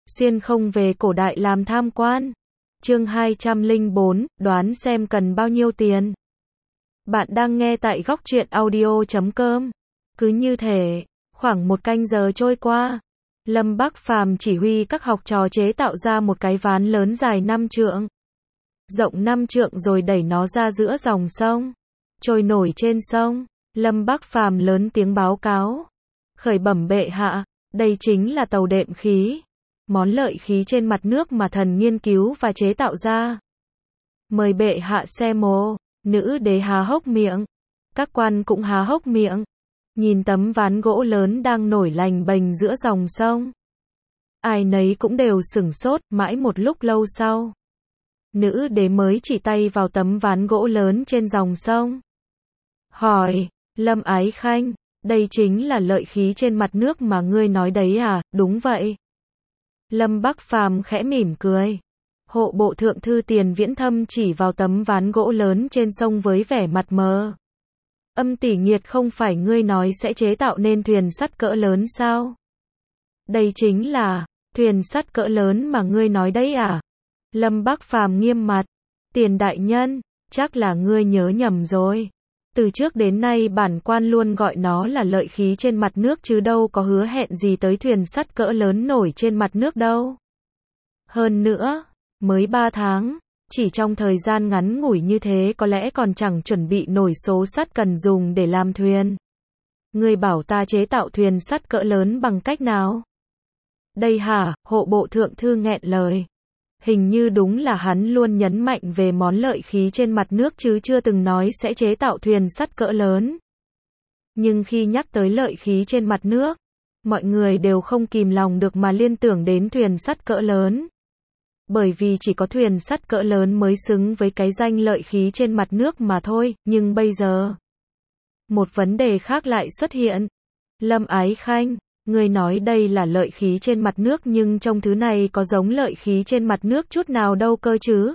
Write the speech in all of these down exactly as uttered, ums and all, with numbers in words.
xuyên không về cổ đại làm tham quan. Chương hai trăm lẻ bốn, đoán xem cần bao nhiêu tiền. Bạn đang nghe tại góc truyện audio chấm com. Cứ như thể, khoảng một canh giờ trôi qua, Lâm Bắc Phàm chỉ huy các học trò chế tạo ra một cái ván lớn dài năm trượng, rộng năm trượng rồi đẩy nó ra giữa dòng sông, trôi nổi trên sông. Lâm Bắc Phàm lớn tiếng báo cáo: "Khởi bẩm bệ hạ, đây chính là tàu đệm khí, món lợi khí trên mặt nước mà thần nghiên cứu và chế tạo ra. Mời bệ hạ xem ô." Nữ đế há hốc miệng, các quan cũng há hốc miệng, nhìn tấm ván gỗ lớn đang nổi lành bềnh giữa dòng sông. Ai nấy cũng đều sửng sốt, mãi một lúc lâu sau, nữ đế mới chỉ tay vào tấm ván gỗ lớn trên dòng sông, hỏi: "Lâm Ái Khanh, đây chính là lợi khí trên mặt nước mà ngươi nói đấy à?" "Đúng vậy." Lâm Bắc Phàm khẽ mỉm cười. Hộ bộ thượng thư Tiền Viễn Thâm chỉ vào tấm ván gỗ lớn trên sông với vẻ mặt mờ. "Âm tỷ nghiệt, không phải ngươi nói sẽ chế tạo nên thuyền sắt cỡ lớn sao? Đây chính là thuyền sắt cỡ lớn mà ngươi nói đấy à?" Lâm Bắc Phàm nghiêm mặt. "Tiền đại nhân, chắc là ngươi nhớ nhầm rồi. Từ trước đến nay bản quan luôn gọi nó là lợi khí trên mặt nước chứ đâu có hứa hẹn gì tới thuyền sắt cỡ lớn nổi trên mặt nước đâu. Hơn nữa, mới ba tháng, chỉ trong thời gian ngắn ngủi như thế có lẽ còn chẳng chuẩn bị nổi số sắt cần dùng để làm thuyền. Ngươi bảo ta chế tạo thuyền sắt cỡ lớn bằng cách nào?" "Đây hả?" Hộ bộ thượng thư nghẹn lời. Hình như đúng là hắn luôn nhấn mạnh về món lợi khí trên mặt nước chứ chưa từng nói sẽ chế tạo thuyền sắt cỡ lớn. Nhưng khi nhắc tới lợi khí trên mặt nước, mọi người đều không kìm lòng được mà liên tưởng đến thuyền sắt cỡ lớn. Bởi vì chỉ có thuyền sắt cỡ lớn mới xứng với cái danh lợi khí trên mặt nước mà thôi, nhưng bây giờ, một vấn đề khác lại xuất hiện. "Lâm Ái Khanh, ngươi nói đây là lợi khí trên mặt nước nhưng trong thứ này có giống lợi khí trên mặt nước chút nào đâu cơ chứ?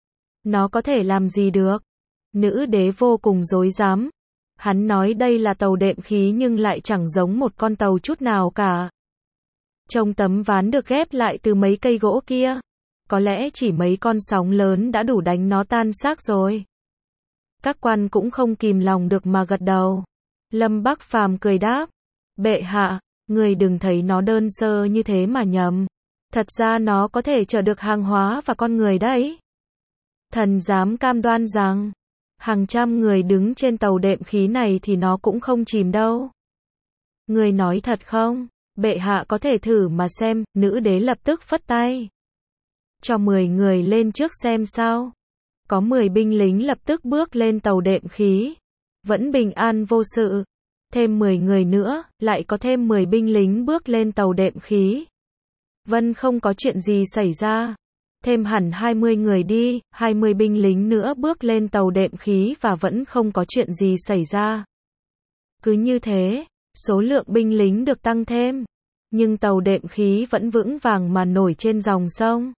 Nó có thể làm gì được?" Nữ đế vô cùng rối rắm. Hắn nói đây là tàu đệm khí nhưng lại chẳng giống một con tàu chút nào cả. Trong tấm ván được ghép lại từ mấy cây gỗ kia, có lẽ chỉ mấy con sóng lớn đã đủ đánh nó tan xác rồi. Các quan cũng không kìm lòng được mà gật đầu. Lâm Bắc Phàm cười đáp: "Bệ hạ, người đừng thấy nó đơn sơ như thế mà nhầm. Thật ra nó có thể chở được hàng hóa và con người đấy. Thần dám cam đoan rằng, hàng trăm người đứng trên tàu đệm khí này thì nó cũng không chìm đâu." "Người nói thật không? Bệ hạ có thể thử mà xem." Nữ đế lập tức phất tay. "Cho mười người lên trước xem sao." Có mười binh lính lập tức bước lên tàu đệm khí. Vẫn bình an vô sự. Thêm mười người nữa, lại có thêm mười binh lính bước lên tàu đệm khí. Vẫn không có chuyện gì xảy ra. Thêm hẳn hai mươi người đi, hai mươi binh lính nữa bước lên tàu đệm khí và vẫn không có chuyện gì xảy ra. Cứ như thế, số lượng binh lính được tăng thêm, nhưng tàu đệm khí vẫn vững vàng mà nổi trên dòng sông.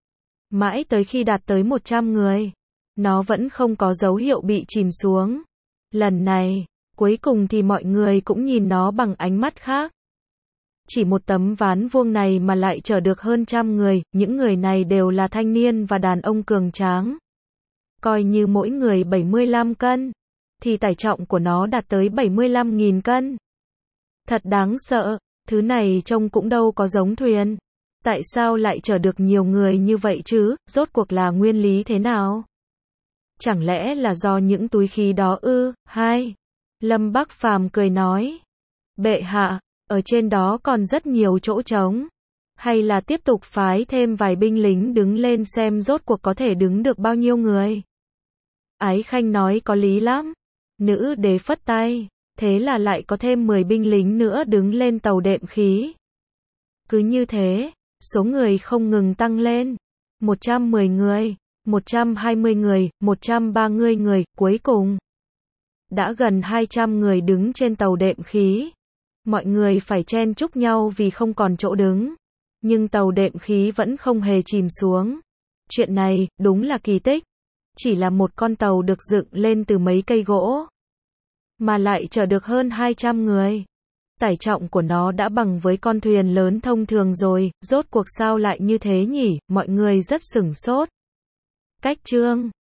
Mãi tới khi đạt tới một trăm người, nó vẫn không có dấu hiệu bị chìm xuống. Lần này, cuối cùng thì mọi người cũng nhìn nó bằng ánh mắt khác. Chỉ một tấm ván vuông này mà lại chở được hơn trăm người, những người này đều là thanh niên và đàn ông cường tráng. Coi như mỗi người bảy mươi lăm cân, thì tải trọng của nó đạt tới bảy mươi lăm nghìn cân. Thật đáng sợ, thứ này trông cũng đâu có giống thuyền. Tại sao lại chở được nhiều người như vậy chứ, rốt cuộc là nguyên lý thế nào? Chẳng lẽ là do những túi khí đó ư? Hai. Lâm Bắc Phàm cười nói: "Bệ hạ, ở trên đó còn rất nhiều chỗ trống. Hay là tiếp tục phái thêm vài binh lính đứng lên xem rốt cuộc có thể đứng được bao nhiêu người." Ái Khanh nói có lý lắm. Nữ đế phất tay. Thế là lại có thêm mười binh lính nữa đứng lên tàu đệm khí. Cứ như thế, số người không ngừng tăng lên. một trăm mười người, một trăm hai mươi người, một trăm ba mươi người, cuối cùng đã gần hai trăm người đứng trên tàu đệm khí. Mọi người phải chen chúc nhau vì không còn chỗ đứng. Nhưng tàu đệm khí vẫn không hề chìm xuống. Chuyện này, đúng là kỳ tích. Chỉ là một con tàu được dựng lên từ mấy cây gỗ, mà lại chở được hơn hai trăm người. Tải trọng của nó đã bằng với con thuyền lớn thông thường rồi, rốt cuộc sao lại như thế nhỉ, mọi người rất sửng sốt. Cách chương